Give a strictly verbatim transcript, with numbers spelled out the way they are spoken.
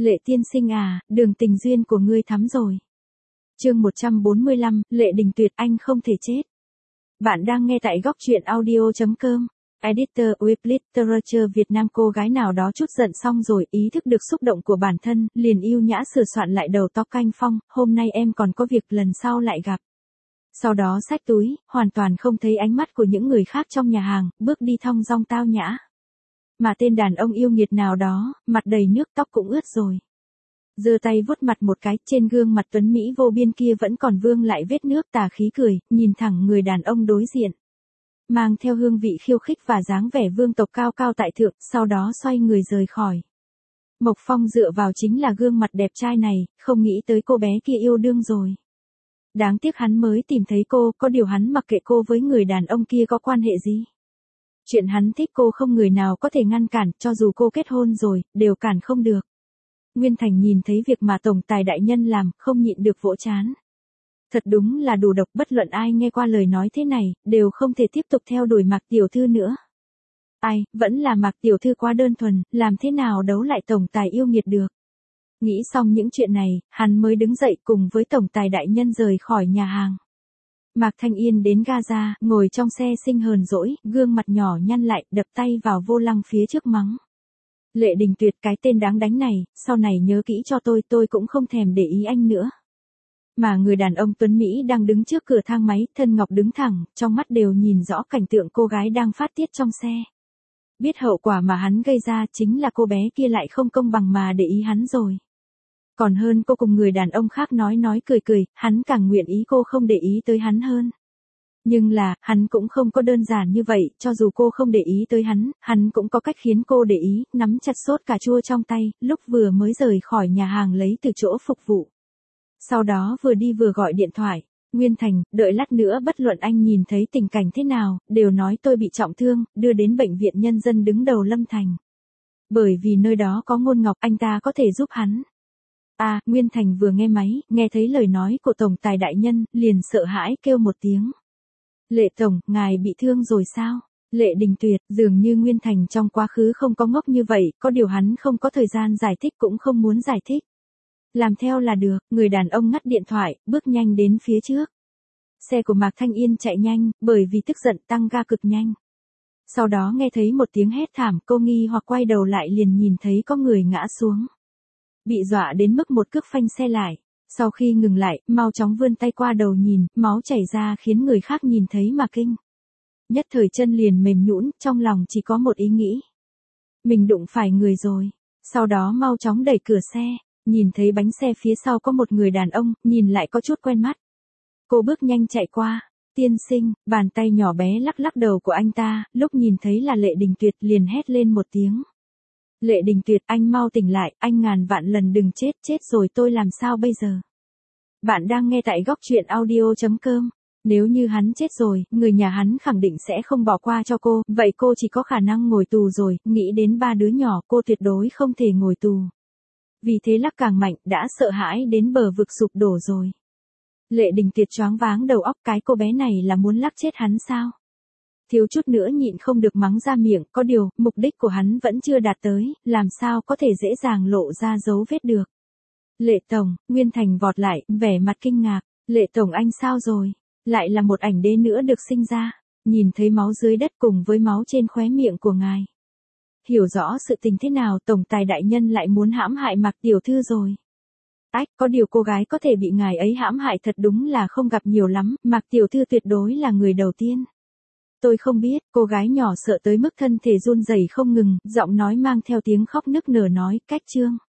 Lệ tiên sinh à, đường tình duyên của ngươi thắm rồi. Chương một trăm bốn mươi lăm, Lệ Đình Tuyệt, anh không thể chết. Bạn đang nghe tại góc truyện audio chấm com. Editor with Literature Việt Nam. Cô gái nào đó chút giận xong rồi ý thức được xúc động của bản thân, liền yêu nhã sửa soạn lại đầu tóc canh phong, hôm nay em còn có việc lần sau lại gặp. Sau đó xách túi, hoàn toàn không thấy ánh mắt của những người khác trong nhà hàng, bước đi thong dong tao nhã. Mà tên đàn ông yêu nghiệt nào đó, mặt đầy nước tóc cũng ướt rồi. Giơ tay vuốt mặt một cái, trên gương mặt tuấn Mỹ vô biên kia vẫn còn vương lại vết nước, tà khí cười, nhìn thẳng người đàn ông đối diện. Mang theo hương vị khiêu khích và dáng vẻ vương tộc cao cao tại thượng, sau đó xoay người rời khỏi. Mộc Phong dựa vào chính là gương mặt đẹp trai này, không nghĩ tới cô bé kia yêu đương rồi. Đáng tiếc hắn mới tìm thấy cô, có điều hắn mặc kệ cô với người đàn ông kia có quan hệ gì. Chuyện hắn thích cô không người nào có thể ngăn cản, cho dù cô kết hôn rồi, đều cản không được. Nguyên Thành nhìn thấy việc mà tổng tài đại nhân làm, không nhịn được vỗ trán. Thật đúng là đủ độc, bất luận ai nghe qua lời nói thế này, đều không thể tiếp tục theo đuổi Mạc tiểu thư nữa. Ai, vẫn là Mạc tiểu thư quá đơn thuần, làm thế nào đấu lại tổng tài yêu nghiệt được. Nghĩ xong những chuyện này, hắn mới đứng dậy cùng với tổng tài đại nhân rời khỏi nhà hàng. Mạc Thanh Yên đến Gaza, ngồi trong xe sinh hờn dỗi, gương mặt nhỏ nhăn lại, đập tay vào vô lăng phía trước mắng. Lệ Đình Tuyệt, cái tên đáng đánh này, sau này nhớ kỹ cho tôi, tôi cũng không thèm để ý anh nữa. Mà người đàn ông tuấn Mỹ đang đứng trước cửa thang máy, thân ngọc đứng thẳng, trong mắt đều nhìn rõ cảnh tượng cô gái đang phát tiết trong xe. Biết hậu quả mà hắn gây ra chính là cô bé kia lại không công bằng mà để ý hắn rồi. Còn hơn cô cùng người đàn ông khác nói nói cười cười, hắn càng nguyện ý cô không để ý tới hắn hơn. Nhưng là, hắn cũng không có đơn giản như vậy, cho dù cô không để ý tới hắn, hắn cũng có cách khiến cô để ý, nắm chặt sốt cà chua trong tay, lúc vừa mới rời khỏi nhà hàng lấy từ chỗ phục vụ. Sau đó vừa đi vừa gọi điện thoại, Nguyên Thành, đợi lát nữa bất luận anh nhìn thấy tình cảnh thế nào, đều nói tôi bị trọng thương, đưa đến bệnh viện nhân dân đứng đầu Lâm Thành. Bởi vì nơi đó có Ngôn Ngọc, anh ta có thể giúp hắn. À, Nguyên Thành vừa nghe máy, nghe thấy lời nói của tổng tài đại nhân, liền sợ hãi kêu một tiếng. Lệ tổng, ngài bị thương rồi sao? Lệ Đình Tuyệt, dường như Nguyên Thành trong quá khứ không có ngốc như vậy, có điều hắn không có thời gian giải thích cũng không muốn giải thích. Làm theo là được, người đàn ông ngắt điện thoại, bước nhanh đến phía trước. Xe của Mạc Thanh Yên chạy nhanh, bởi vì tức giận tăng ga cực nhanh. Sau đó nghe thấy một tiếng hét thảm, cô nghi hoặc quay đầu lại liền nhìn thấy có người ngã xuống. Bị dọa đến mức một cước phanh xe lại. Sau khi ngừng lại, mau chóng vươn tay qua đầu nhìn, máu chảy ra khiến người khác nhìn thấy mà kinh. Nhất thời chân liền mềm nhũn, trong lòng chỉ có một ý nghĩ. Mình đụng phải người rồi. Sau đó mau chóng đẩy cửa xe, nhìn thấy bánh xe phía sau có một người đàn ông, nhìn lại có chút quen mắt. Cô bước nhanh chạy qua. Tiên sinh, bàn tay nhỏ bé lắc lắc đầu của anh ta, lúc nhìn thấy là Lệ Đình Tuyệt liền hét lên một tiếng. Lệ Đình Tuyệt, anh mau tỉnh lại, anh ngàn vạn lần đừng chết, chết rồi tôi làm sao bây giờ? Bạn đang nghe tại góc truyện audio chấm com. Nếu như hắn chết rồi, người nhà hắn khẳng định sẽ không bỏ qua cho cô, vậy cô chỉ có khả năng ngồi tù rồi, nghĩ đến ba đứa nhỏ cô tuyệt đối không thể ngồi tù. Vì thế lắc càng mạnh, đã sợ hãi đến bờ vực sụp đổ rồi. Lệ Đình Tuyệt choáng váng đầu óc, cái cô bé này là muốn lắc chết hắn sao? Thiếu chút nữa nhịn không được mắng ra miệng, có điều, mục đích của hắn vẫn chưa đạt tới, làm sao có thể dễ dàng lộ ra dấu vết được. Lệ tổng, Nguyên Thành vọt lại, vẻ mặt kinh ngạc, Lệ tổng anh sao rồi? Lại là một ảnh đế nữa được sinh ra, nhìn thấy máu dưới đất cùng với máu trên khóe miệng của ngài. Hiểu rõ sự tình thế nào, tổng tài đại nhân lại muốn hãm hại Mạc tiểu thư rồi. Ách, có điều cô gái có thể bị ngài ấy hãm hại thật đúng là không gặp nhiều lắm, Mạc tiểu thư tuyệt đối là người đầu tiên. Tôi không biết, cô gái nhỏ sợ tới mức thân thể run rẩy không ngừng, giọng nói mang theo tiếng khóc nức nở nói, cách chương.